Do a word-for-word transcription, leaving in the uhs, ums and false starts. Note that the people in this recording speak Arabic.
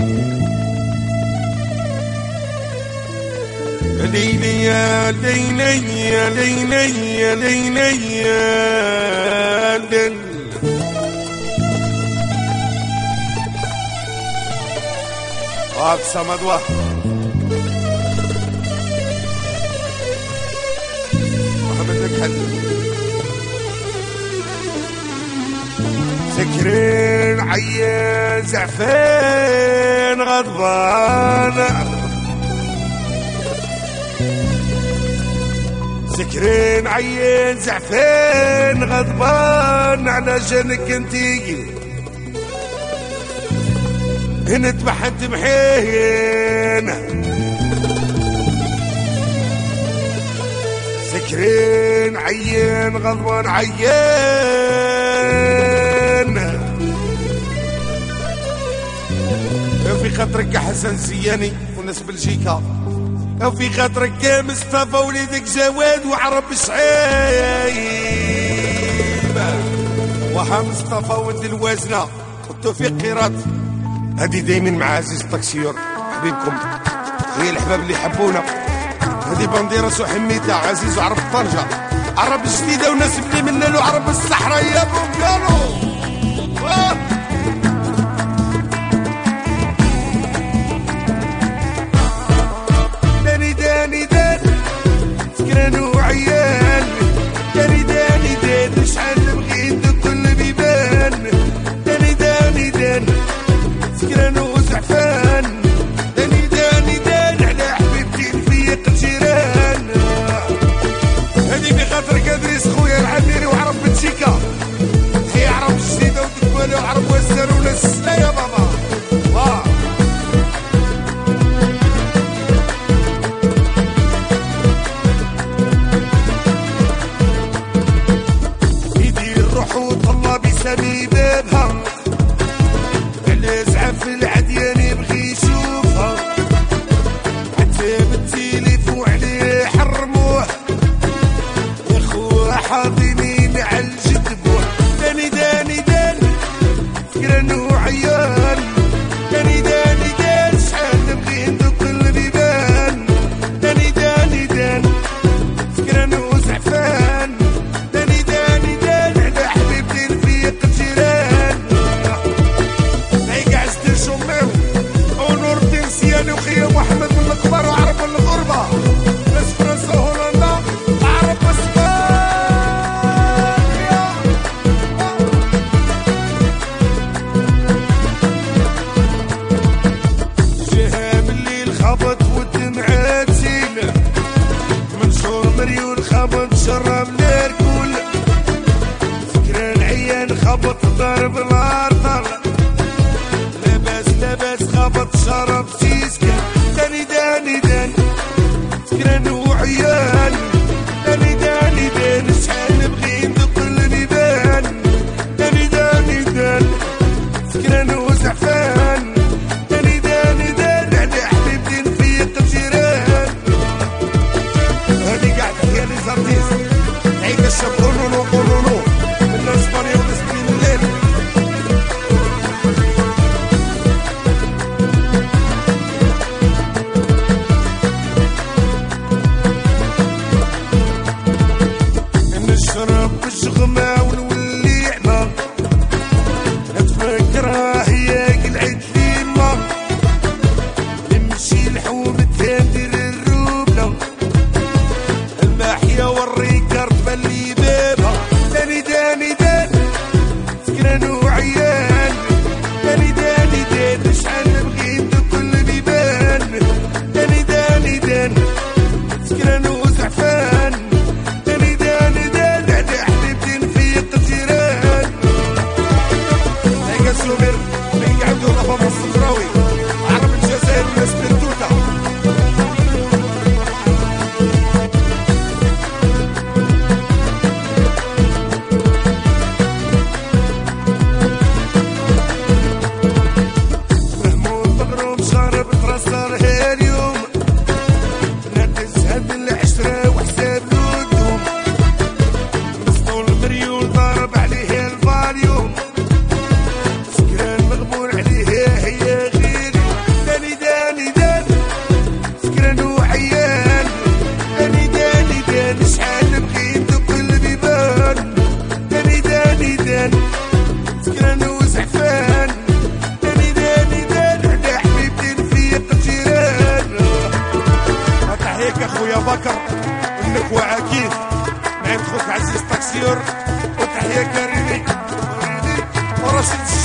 ليلي يا ليلي يا ليلي يا ليلي يا ليلي أقسى مدوى محمد الحل سكرين عيان زعفان غضبان سكرين عيان زعفان غضبان على جنك انتي هنا تبحت محين سكرين عيان غضبان عيان في خاطرك يا حسن زياني وناس بلجيكا في خاطرك يا مصطفى وليدك جواد وعرب شعيب وها مصطفى ولد الوازنه والتوفيق قيراط هذه دايما مع عزيز الطاكسيور حبيبكم هي الحباب اللي يحبونا هذه بانديراس وحميتها عزيز وعرب طنجه عرب الجديده وناس اللي منا له عرب الصحراء يا بوكانو داني داني دان سكران وعيان داني داني دان شحال بغيت كل بيبان داني داني دان سكران وزعفان داني داني دان على حبيبتي نفيق الجيران هذي في خاطرك ادريس خويا العميري وعرب بنشيكا هي عرب الجديدة ودكوالي وعرب وزار وناس لا يا بابا واه يدير روحو طلع بسامي بابها على زعف العديان يبغي يشوفها حتى بالتليفون عليه حرموه يا خويا حاضنين على الجدبوه داني داني دان سكران وعيان داني داني دان شحال نبغي ندق البيبان داني داني دان سكران وزعفان داني داني دان على حبيبتي نفيق الجيران هيك عزت شماو ونور الدين سياني وخيا محمد من الكبار وعرب من الغربه ناس فرنسا وهولندا عرب اسبانيا جهام الليل خبط والدمعات زينه منشور مريول خبط شرب الكل سكران عيان خبط ضرب الارض لاباس لاباس خبط شرب سيسكا داني داني دان سكران وعيان داني داني دان شحال نبغي ندق البيبان داني داني دان سكران وزعفان داني داني دان على حبيبتي نفيق الجيران هذي قاعدة هي لي زارتيست عيد الشاب قولولو قولولو من اسبانيا ونسبين الليل نشرب الشغمة ونولي عمى نتفكرها هي زعفان. داني داني دان على حبيبتي نفيق الجيران. تحيك اخويا بكر انك وعكيف مع خوك عزيز تاكسيور. وتحية كريمي ورشيد